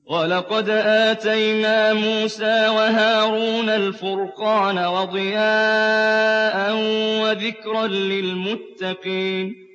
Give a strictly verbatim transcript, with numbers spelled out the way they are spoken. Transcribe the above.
وَلَقَدْ آتَيْنَا مُوسَىٰ وَهَارُونَ الْفُرْقَانَ وَضِيَاءً وَذِكْرًا لِّلْمُتَّقِينَ